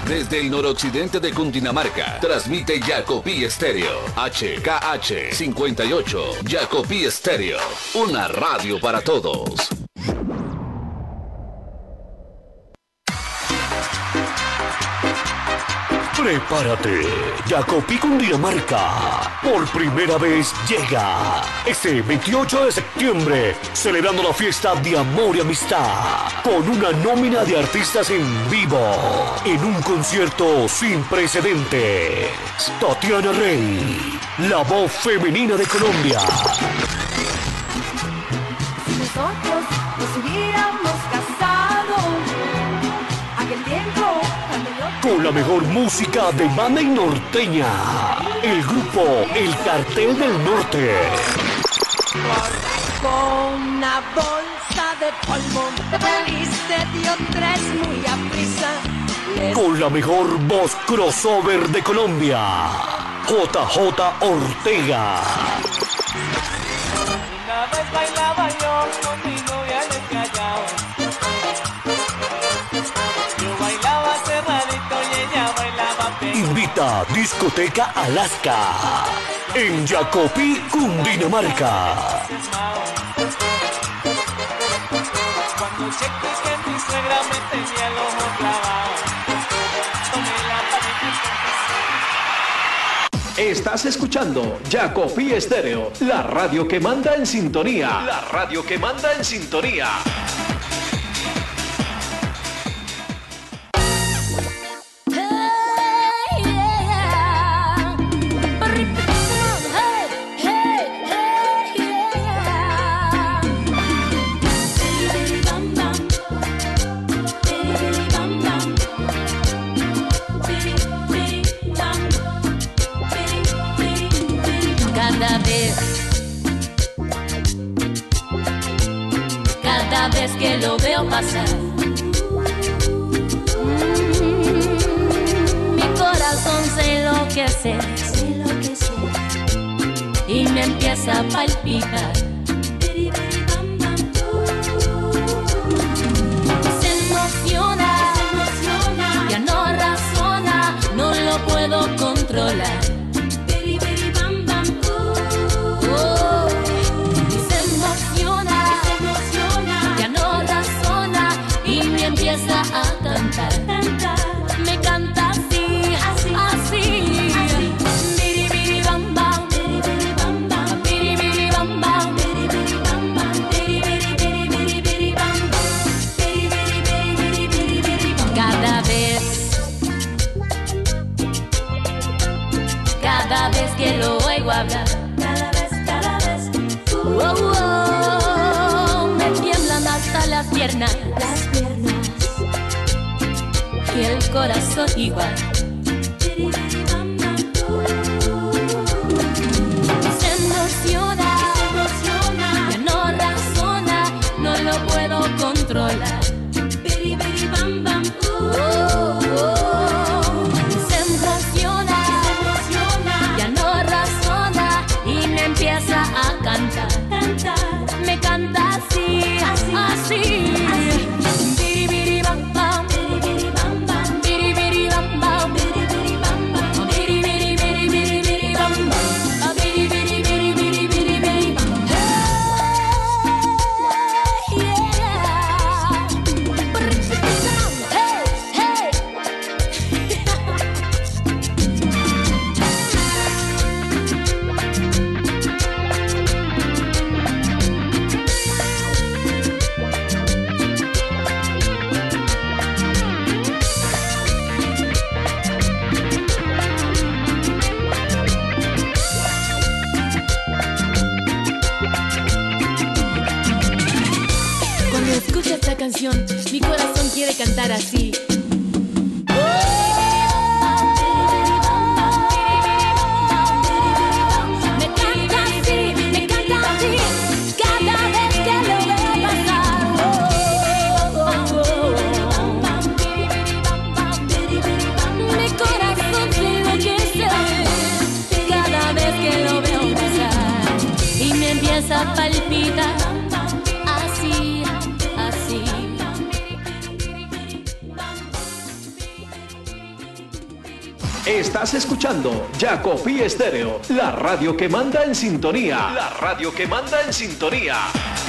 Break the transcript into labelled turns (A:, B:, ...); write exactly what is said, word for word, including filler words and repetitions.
A: Desde el noroccidente de Cundinamarca, transmite Jacopí Estéreo. H K H cincuenta y ocho, Jacopí Estéreo. Una radio para todos.
B: Prepárate, Jacopí Cundinamarca por primera vez llega este veintiocho de septiembre, celebrando la fiesta de amor y amistad con una nómina de artistas en vivo en un concierto sin precedentes. Tatiana Rey, la voz femenina de Colombia.
C: Si nosotros nos hubiéramos casado aquel tiempo,
B: con la mejor música de banda y norteña, el grupo El Cartel del Norte.
C: con una bolsa de polvo, feliz te dio tres muy aprisa. Les...
B: Con la mejor voz crossover de Colombia, J J Ortega.
D: Una vez bailaba yo con mi novia en el Callao. Yo bailaba cerradito y ella bailaba pegado.
B: Invita Discoteca Alaska en Jacopí, Cundinamarca.
D: Cuando chequé que mi suegra me tenía el ojo clavado, tomé la patita.
E: Estás escuchando Jacopí Estéreo, la radio que manda en sintonía. La radio que manda en sintonía.
F: Cada vez, cada vez que lo veo pasar, mm, mi corazón se enloquece, se enloquece y me empieza a palpitar. Se emociona, se emociona, ya no razona, no lo puedo controlar. Empieza a cantar, cantar, me canta así, así, así, así. Biri biri bam bam, biri biri bam bam, biri biri bam bam, biri biri bam bam, biri biri biri biri biri bam bam, biri biri biri biri biri biri bam. Cada vez, cada vez que lo oigo hablar, cada vez, cada vez, uh, oh, oh, me tiemblan hasta las piernas, las piernas. Y el corazón igual. Se emociona, ya no razona, no lo puedo controlar. Oh, oh. Se emociona, ya no razona y me empieza a cantar. Me canta así, así, así. Canción, mi corazón quiere cantar así. Me canta así, me canta así, cada vez que lo veo pasar. Mi corazón se enloquece cada vez que lo veo pasar y me empieza a palpitar. Así, así.
E: Estás escuchando Jacopí Estéreo, la radio que manda en sintonía. La radio que manda en sintonía.